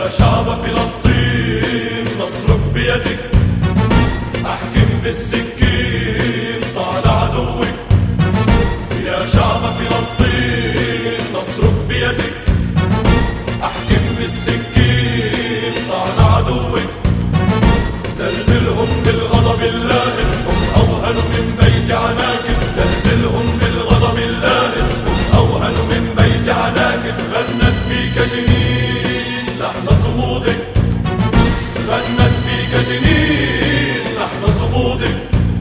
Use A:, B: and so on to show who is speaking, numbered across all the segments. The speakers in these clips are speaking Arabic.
A: يا شعب فلسطين نصرك بيدك، احكم بالسكين طال عدوك. يا شعب فلسطين نصرك بيدك، احكم بالسكين طال عدوك. زلزلهم بالغضب اللاهب، هم اوهن من بيت عناكب. زلزلهم بالغضب اللاهب، هم اوهن من بيت عناكب. غنت فيك جنين لحن صمودك، غنت فيك جنين لحن صمودك.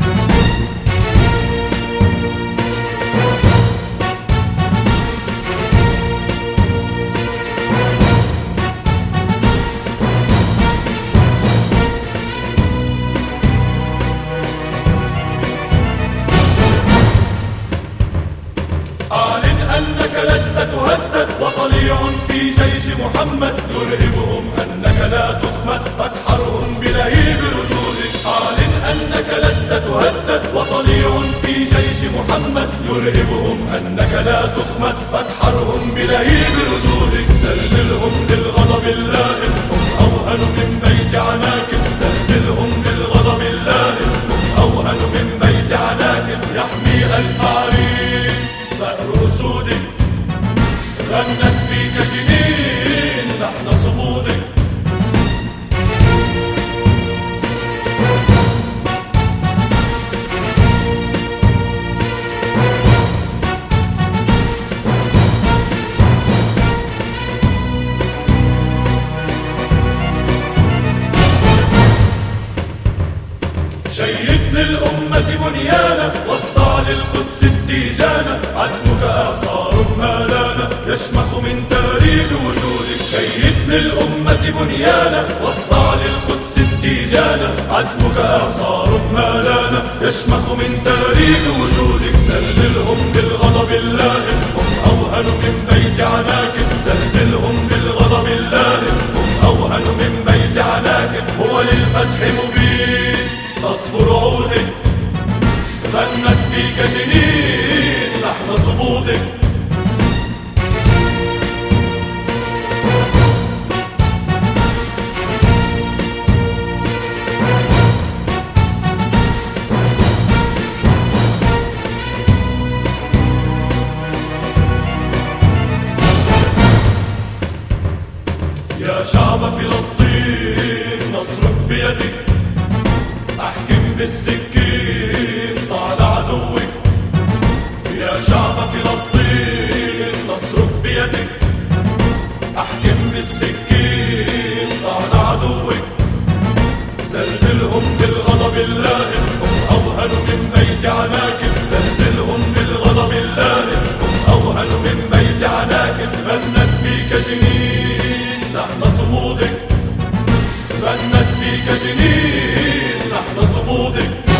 A: أعلن أنك لست تهدد، وطليع في جيش محمد يرهبهم أنك لا تخمد، فاتحرهم بلهيب ردودك. أعلن أنك لست تهدد، وطليع في جيش محمد يرهبهم أنك لا تخمد، فاتحرهم بلهيب ردودك. زلزلهم بالغضب اللاهب، هم أوهن من بيت عناكب. زلزلهم بالغضب اللاهب، هم أوهن من بيت عناكب. يحمي ألف عرين ثأر أسودك، غنت فيك جنين لحن صمودك. شيد للأمة بنيانا، واصدع للقدس التيجانا. عزمك إعصار ما لانا، يشمخ من تاريخ وجودك. شيد للأمة بنيانا، واصدع للقدس التيجانا. عزمك إعصار ما لانا، يشمخ من تاريخ وجودك. زلزلهم بالغضب اللاهب، هم أوهن من بيت عناكب. زلزلهم بالغضب اللاهب، هم أوهن من بيت عناكب. هو للفتح مبين تصفر عودك، غنت فيك جنين لحن صمودك. يا شعب فلسطين نصرك بيدك، احكم بالسكين طال عدوك. يا شعب فلسطين نصرك بيدك، احكم بالسكين طال عدوك. زلزلهم بالغضب اللاهب، هم اوهن من بيت عناكب. زلزلهم بالغضب اللاهب، هم اوهن من بيت عناكب. غنت فيك جنين لحن صمودك، غنت فيك جنين لحن صمودك.